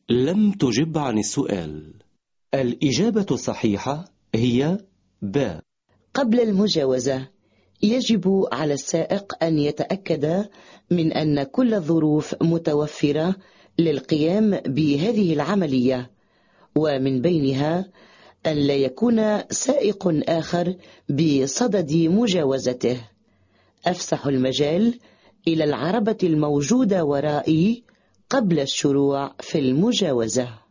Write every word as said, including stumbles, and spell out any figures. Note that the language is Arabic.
لم تجب عن السؤال. الإجابة الصحيحة هي ب. قبل المجاوزة يجب على السائق أن يتأكد من أن كل الظروف متوفرة للقيام بهذه العملية، ومن بينها أن لا يكون سائق آخر بصدد مجاوزته. أفسح المجال إلى العربة الموجودة ورائي قبل الشروع في المجاوزة.